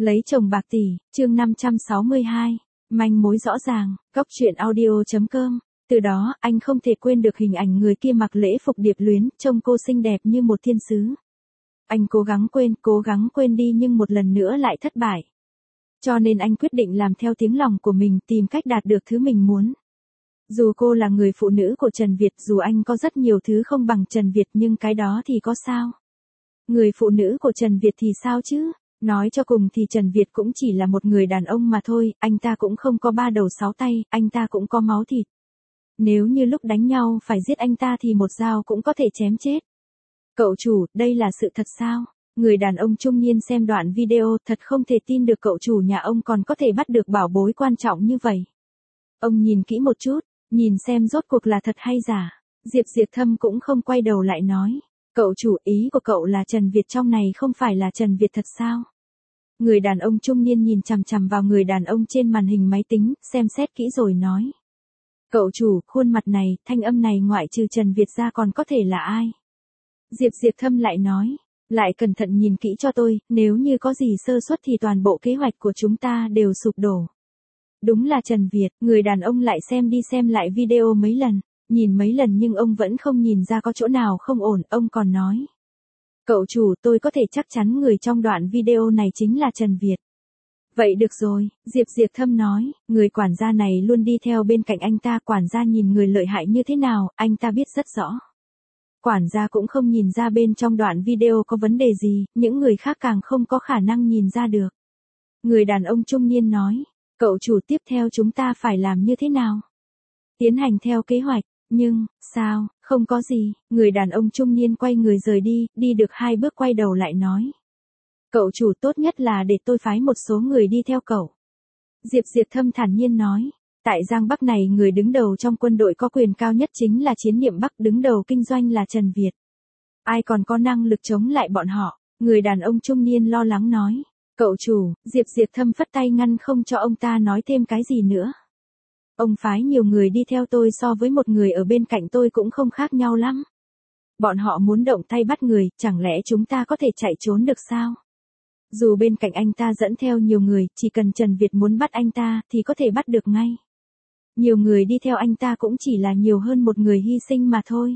Lấy chồng bạc tỷ, chương 562, manh mối rõ ràng, góc truyện audio.com. Từ đó, anh không thể quên được hình ảnh người kia mặc lễ phục điệp luyến, trông cô xinh đẹp như một thiên sứ. Anh cố gắng quên đi nhưng một lần nữa lại thất bại. Cho nên anh quyết định làm theo tiếng lòng của mình, tìm cách đạt được thứ mình muốn. Dù cô là người phụ nữ của Trần Việt, dù anh có rất nhiều thứ không bằng Trần Việt, nhưng cái đó thì có sao? Người phụ nữ của Trần Việt thì sao chứ? Nói cho cùng thì Trần Việt cũng chỉ là một người đàn ông mà thôi, anh ta cũng không có 3 đầu 6 tay, anh ta cũng có máu thịt. Nếu như lúc đánh nhau phải giết anh ta thì một dao cũng có thể chém chết. Cậu chủ, đây là sự thật sao? Người đàn ông trung niên xem đoạn video, thật không thể tin được cậu chủ nhà ông còn có thể bắt được bảo bối quan trọng như vậy. Ông nhìn kỹ một chút, nhìn xem rốt cuộc là thật hay giả. Diệp Thâm cũng không quay đầu lại nói. Cậu chủ, ý của cậu là Trần Việt trong này không phải là Trần Việt thật sao? Người đàn ông trung niên nhìn chằm chằm vào người đàn ông trên màn hình máy tính, xem xét kỹ rồi nói. Cậu chủ, khuôn mặt này, thanh âm này ngoại trừ Trần Việt ra còn có thể là ai? Diệp Thâm lại nói. Lại cẩn thận nhìn kỹ cho tôi, nếu như có gì sơ suất thì toàn bộ kế hoạch của chúng ta đều sụp đổ. Đúng là Trần Việt, người đàn ông lại xem đi xem lại video mấy lần. Nhìn mấy lần nhưng ông vẫn không nhìn ra có chỗ nào không ổn, ông còn nói. Cậu chủ, tôi có thể chắc chắn người trong đoạn video này chính là Trần Việt. Vậy được rồi, Diệp Thâm nói, người quản gia này luôn đi theo bên cạnh anh ta, quản gia nhìn người lợi hại như thế nào, anh ta biết rất rõ. Quản gia cũng không nhìn ra bên trong đoạn video có vấn đề gì, những người khác càng không có khả năng nhìn ra được. Người đàn ông trung niên nói, cậu chủ, tiếp theo chúng ta phải làm như thế nào? Tiến hành theo kế hoạch. Nhưng, sao, không có gì, người đàn ông trung niên quay người rời đi, đi được 2 bước quay đầu lại nói. Cậu chủ, tốt nhất là để tôi phái một số người đi theo cậu. Diệp Thâm thản nhiên nói, tại Giang Bắc này người đứng đầu trong quân đội có quyền cao nhất chính là Chiến Niệm Bắc, đứng đầu kinh doanh là Trần Việt. Ai còn có năng lực chống lại bọn họ? Người đàn ông trung niên lo lắng nói. Cậu chủ, Diệp Thâm phất tay ngăn không cho ông ta nói thêm cái gì nữa. Ông phái nhiều người đi theo tôi so với một người ở bên cạnh tôi cũng không khác nhau lắm. Bọn họ muốn động tay bắt người, chẳng lẽ chúng ta có thể chạy trốn được sao? Dù bên cạnh anh ta dẫn theo nhiều người, chỉ cần Trần Việt muốn bắt anh ta thì có thể bắt được ngay. Nhiều người đi theo anh ta cũng chỉ là nhiều hơn một người hy sinh mà thôi.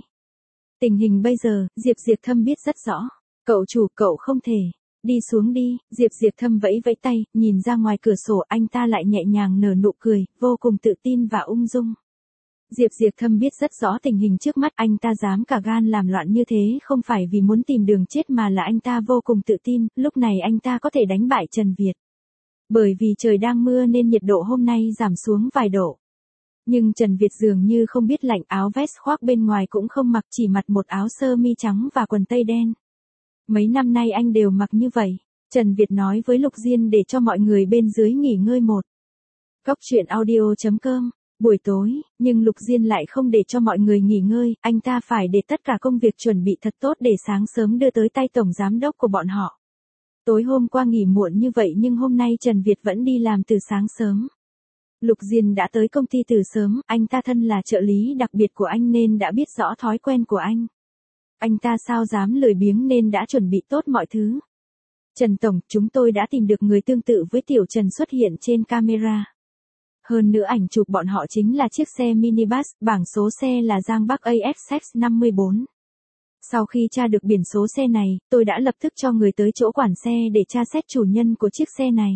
Tình hình bây giờ, Diệp Thâm biết rất rõ. Cậu chủ, cậu không thể. Đi xuống đi, Diệp Thâm vẫy vẫy tay, nhìn ra ngoài cửa sổ, anh ta lại nhẹ nhàng nở nụ cười, vô cùng tự tin và ung dung. Diệp Thâm biết rất rõ tình hình trước mắt, anh ta dám cả gan làm loạn như thế không phải vì muốn tìm đường chết mà là anh ta vô cùng tự tin, lúc này anh ta có thể đánh bại Trần Việt. Bởi vì trời đang mưa nên nhiệt độ hôm nay giảm xuống vài độ. Nhưng Trần Việt dường như không biết lạnh, áo vest khoác bên ngoài cũng không mặc, chỉ mặc một áo sơ mi trắng và quần tây đen. Mấy năm nay anh đều mặc như vậy. Trần Việt nói với Lục Diên để cho mọi người bên dưới nghỉ ngơi một. Góc truyện audio.com. Buổi tối, nhưng Lục Diên lại không để cho mọi người nghỉ ngơi, anh ta phải để tất cả công việc chuẩn bị thật tốt để sáng sớm đưa tới tay tổng giám đốc của bọn họ. Tối hôm qua nghỉ muộn như vậy nhưng hôm nay Trần Việt vẫn đi làm từ sáng sớm. Lục Diên đã tới công ty từ sớm, anh ta thân là trợ lý đặc biệt của anh nên đã biết rõ thói quen của anh. Anh ta sao dám lười biếng nên đã chuẩn bị tốt mọi thứ. Trần Tổng, chúng tôi đã tìm được người tương tự với Tiểu Trần xuất hiện trên camera. Hơn nữa ảnh chụp bọn họ chính là chiếc xe minibus, bảng số xe là Giang Bắc ASX 54. Sau khi tra được biển số xe này, tôi đã lập tức cho người tới chỗ quản xe để tra xét chủ nhân của chiếc xe này.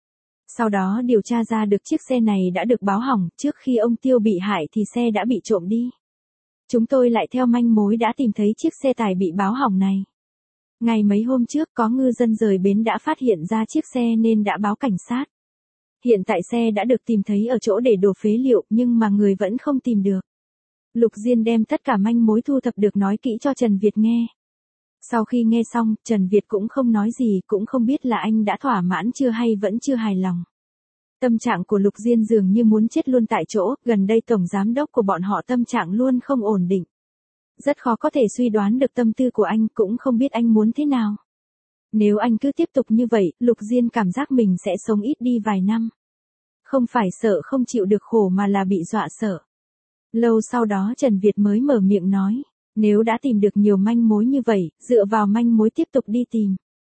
Sau đó điều tra ra được chiếc xe này đã được báo hỏng, trước khi ông Tiêu bị hại thì xe đã bị trộm đi. Chúng tôi lại theo manh mối đã tìm thấy chiếc xe tải bị báo hỏng này. Ngày mấy hôm trước có ngư dân rời bến đã phát hiện ra chiếc xe nên đã báo cảnh sát. Hiện tại xe đã được tìm thấy ở chỗ để đổ phế liệu nhưng mà người vẫn không tìm được. Lục Diên đem tất cả manh mối thu thập được nói kỹ cho Trần Việt nghe. Sau khi nghe xong, Trần Việt cũng không nói gì, cũng không biết là anh đã thỏa mãn chưa hay vẫn chưa hài lòng. Tâm trạng của Lục Diên dường như muốn chết luôn tại chỗ, gần đây tổng giám đốc của bọn họ tâm trạng luôn không ổn định. Rất khó có thể suy đoán được tâm tư của anh, cũng không biết anh muốn thế nào. Nếu anh cứ tiếp tục như vậy, Lục Diên cảm giác mình sẽ sống ít đi vài năm. Không phải sợ không chịu được khổ mà là bị dọa sợ. Lâu sau đó Trần Việt mới mở miệng nói, nếu đã tìm được nhiều manh mối như vậy, dựa vào manh mối tiếp tục đi tìm.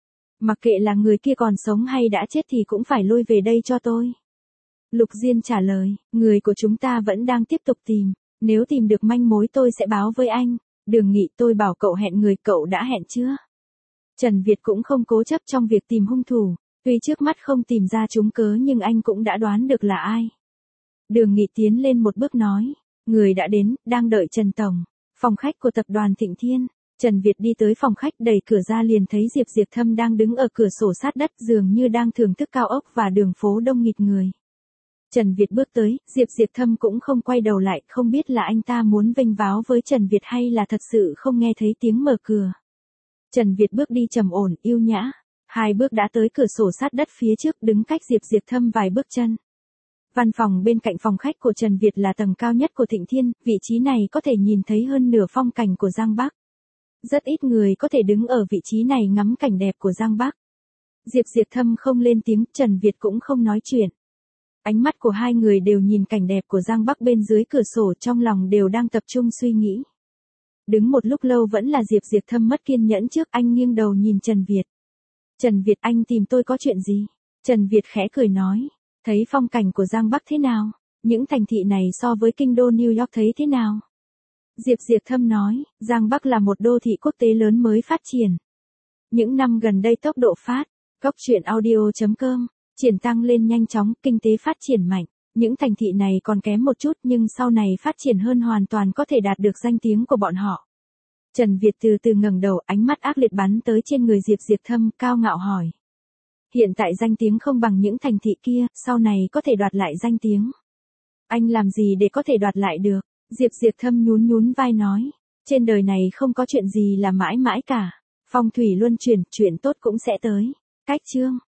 Mặc kệ là người kia còn sống hay đã chết thì cũng phải lui về đây cho tôi. Lục Diên trả lời, người của chúng ta vẫn đang tiếp tục tìm, nếu tìm được manh mối tôi sẽ báo với anh. Đường Nghị, tôi bảo cậu hẹn người, cậu đã hẹn chưa? Trần Việt cũng không cố chấp trong việc tìm hung thủ, tuy trước mắt không tìm ra trúng cớ nhưng anh cũng đã đoán được là ai. Đường Nghị tiến lên một bước nói, người đã đến, đang đợi Trần Tổng, phòng khách của tập đoàn Thịnh Thiên. Trần Việt đi tới phòng khách, đẩy cửa ra liền thấy Diệp Diệp Thâm đang đứng ở cửa sổ sát đất, dường như đang thưởng thức cao ốc và đường phố đông nghịt người. Trần Việt bước tới, Diệp Diệp Thâm cũng không quay đầu lại, không biết là anh ta muốn vênh váo với Trần Việt hay là thật sự không nghe thấy tiếng mở cửa. Trần Việt bước đi trầm ổn, yêu nhã, 2 bước đã tới cửa sổ sát đất phía trước, đứng cách Diệp Diệp Thâm vài bước chân. Văn phòng bên cạnh phòng khách của Trần Việt là tầng cao nhất của Thịnh Thiên, vị trí này có thể nhìn thấy hơn nửa phong cảnh của Giang Bắc. Rất ít người có thể đứng ở vị trí này ngắm cảnh đẹp của Giang Bắc. Diệp Diệp Thâm không lên tiếng, Trần Việt cũng không nói chuyện. Ánh mắt của hai người đều nhìn cảnh đẹp của Giang Bắc bên dưới cửa sổ, trong lòng đều đang tập trung suy nghĩ. Đứng một lúc lâu vẫn là Diệp Diệp Thâm mất kiên nhẫn trước, anh nghiêng đầu nhìn Trần Việt. Trần Việt, anh tìm tôi có chuyện gì? Trần Việt khẽ cười nói, thấy phong cảnh của Giang Bắc thế nào? Những thành thị này so với kinh đô New York thấy thế nào? Diệp Diệp Thâm nói, Giang Bắc là một đô thị quốc tế lớn mới phát triển. Những năm gần đây tốc độ phát, Goctruyện.audio.com, triển tăng lên nhanh chóng, kinh tế phát triển mạnh. Những thành thị này còn kém một chút nhưng sau này phát triển hơn, hoàn toàn có thể đạt được danh tiếng của bọn họ. Trần Việt từ từ ngẩng đầu, ánh mắt ác liệt bắn tới trên người Diệp Diệp Thâm, cao ngạo hỏi. Hiện tại danh tiếng không bằng những thành thị kia, sau này có thể đoạt lại danh tiếng. Anh làm gì để có thể đoạt lại được? Diệp Diệp Thâm nhún nhún vai nói. Trên đời này không có chuyện gì là mãi mãi cả. Phong thủy luân chuyển, chuyện tốt cũng sẽ tới. Cách chương.